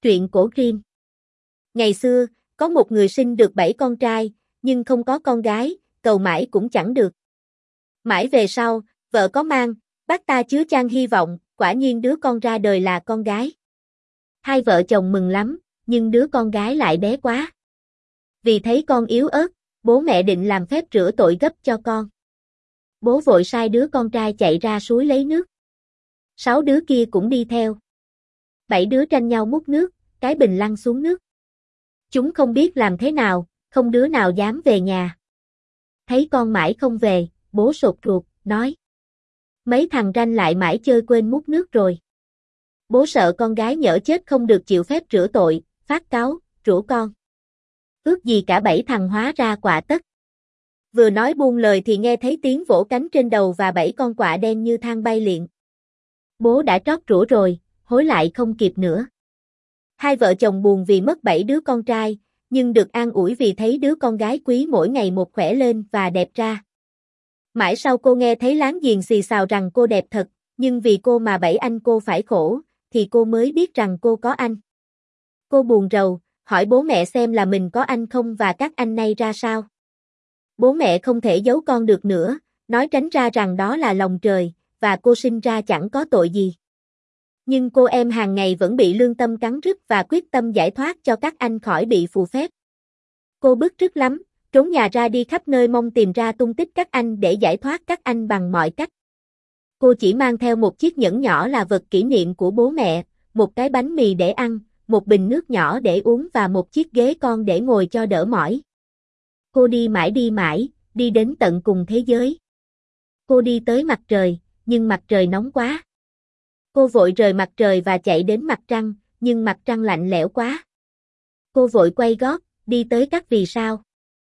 Truyện cổ Grimm. Ngày xưa, có một người sinh được 7 con trai, nhưng không có con gái, cầu mãi cũng chẳng được. Mãi về sau, vợ có mang, bác ta chứa chan hy vọng, quả nhiên đứa con ra đời là con gái. Hai vợ chồng mừng lắm, nhưng đứa con gái lại bé quá. Vì thấy con yếu ớt, bố mẹ định làm phép rửa tội gấp cho con. Bố vội sai đứa con trai chạy ra suối lấy nước. 6 đứa kia cũng đi theo. 7 đứa tranh nhau múc nước, cái bình lăn xuống nước. Chúng không biết làm thế nào, không đứa nào dám về nhà. Thấy con mãi không về, bố sột ruột, nói: mấy thằng ranh lại mãi chơi quên múc nước rồi. Bố sợ con gái nhỡ chết không được chịu phép rửa tội, phát cáu, rủa con. Ước gì cả 7 thằng hóa ra quạ tất. Vừa nói buông lời thì nghe thấy tiếng vỗ cánh trên đầu và 7 con quạ đen như than bay liệng. Bố đã trót rủa rồi, hối lại không kịp nữa. Hai vợ chồng buồn vì mất 7 đứa con trai, nhưng được an ủi vì thấy đứa con gái quý mỗi ngày một khỏe lên và đẹp ra. Mãi sau cô nghe thấy láng giềng xì xào rằng cô đẹp thật, nhưng vì cô mà 7 anh cô phải khổ, thì cô mới biết rằng cô có anh. Cô buồn rầu, hỏi bố mẹ xem là mình có anh không và các anh nay ra sao. Bố mẹ không thể giấu con được nữa, nói tránh ra rằng đó là lòng trời, và cô sinh ra chẳng có tội gì. Nhưng cô em hàng ngày vẫn bị lương tâm cắn rứt và quyết tâm giải thoát cho các anh khỏi bị phù phép. Cô bức rứt lắm, trốn nhà ra đi khắp nơi mong tìm ra tung tích các anh để giải thoát các anh bằng mọi cách. Cô chỉ mang theo một chiếc nhẫn nhỏ là vật kỷ niệm của bố mẹ, một cái bánh mì để ăn, một bình nước nhỏ để uống và một chiếc ghế con để ngồi cho đỡ mỏi. Cô đi mãi, đi đến tận cùng thế giới. Cô đi tới mặt trời, nhưng mặt trời nóng quá. Cô vội rời mặt trời và chạy đến mặt trăng, nhưng mặt trăng lạnh lẽo quá. Cô vội quay gót, đi tới các vì sao.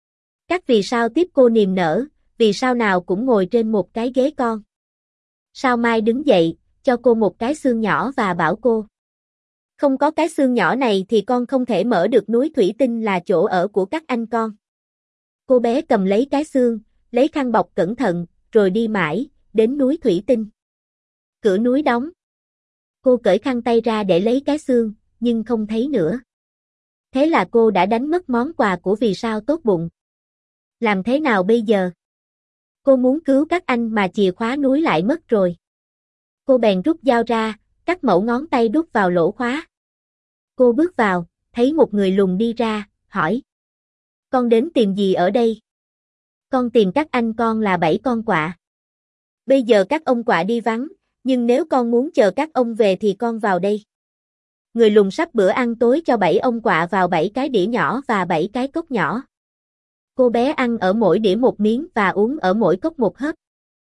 Các vì sao tiếp cô niềm nở, vì sao nào cũng ngồi trên một cái ghế con. Sao Mai đứng dậy, cho cô một cái xương nhỏ và bảo cô: không có cái xương nhỏ này thì con không thể mở được núi thủy tinh là chỗ ở của các anh con. Cô bé cầm lấy cái xương, lấy khăn bọc cẩn thận, rồi đi mãi, đến núi thủy tinh. Cửa núi đóng. Cô cởi khăn tay ra để lấy cái xương, nhưng không thấy nữa. Thế là cô đã đánh mất món quà của vì sao tốt bụng. Làm thế nào bây giờ? Cô muốn cứu các anh mà chìa khóa núi lại mất rồi. Cô bèn rút dao ra, cắt mẩu ngón tay đút vào lỗ khóa. Cô bước vào, thấy một người lùn đi ra, hỏi: con đến tìm gì ở đây? Con tìm các anh con là 7 con quạ. Bây giờ các ông quạ đi vắng, nhưng nếu con muốn chờ các ông về thì con vào đây. Người lùn sắp bữa ăn tối cho 7 ông quạ vào 7 cái đĩa nhỏ và 7 cái cốc nhỏ. Cô bé ăn ở mỗi đĩa một miếng và uống ở mỗi cốc một hớp.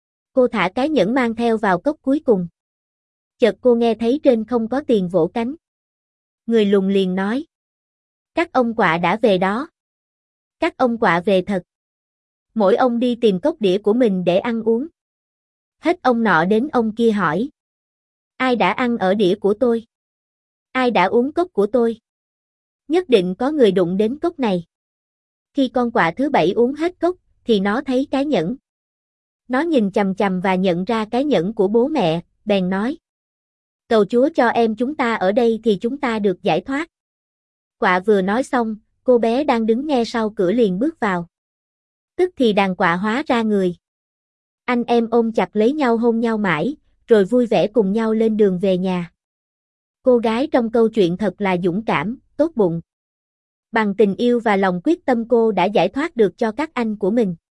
Cô thả cái nhẫn mang theo vào cốc cuối cùng. Chợt cô nghe thấy trên không có tiền vỗ cánh. Người lùn liền nói: các ông quạ đã về đó. Các ông quạ về thật. Mỗi ông đi tìm cốc đĩa của mình để ăn uống. Hết ông nọ đến ông kia hỏi: ai đã ăn ở đĩa của tôi? Ai đã uống cốc của tôi? Nhất định có người đụng đến cốc này. Khi con quạ thứ 7 uống hết cốc, thì nó thấy cái nhẫn. Nó nhìn chằm chằm và nhận ra cái nhẫn của bố mẹ, bèn nói: cầu Chúa cho em chúng ta ở đây thì chúng ta được giải thoát. Quạ vừa nói xong, cô bé đang đứng nghe sau cửa liền bước vào. Tức thì đàn quạ hóa ra người. Anh em ôm chặt lấy nhau hôn nhau mãi, rồi vui vẻ cùng nhau lên đường về nhà. Cô gái trong câu chuyện thật là dũng cảm, tốt bụng. Bằng tình yêu và lòng quyết tâm cô đã giải thoát được cho các anh của mình.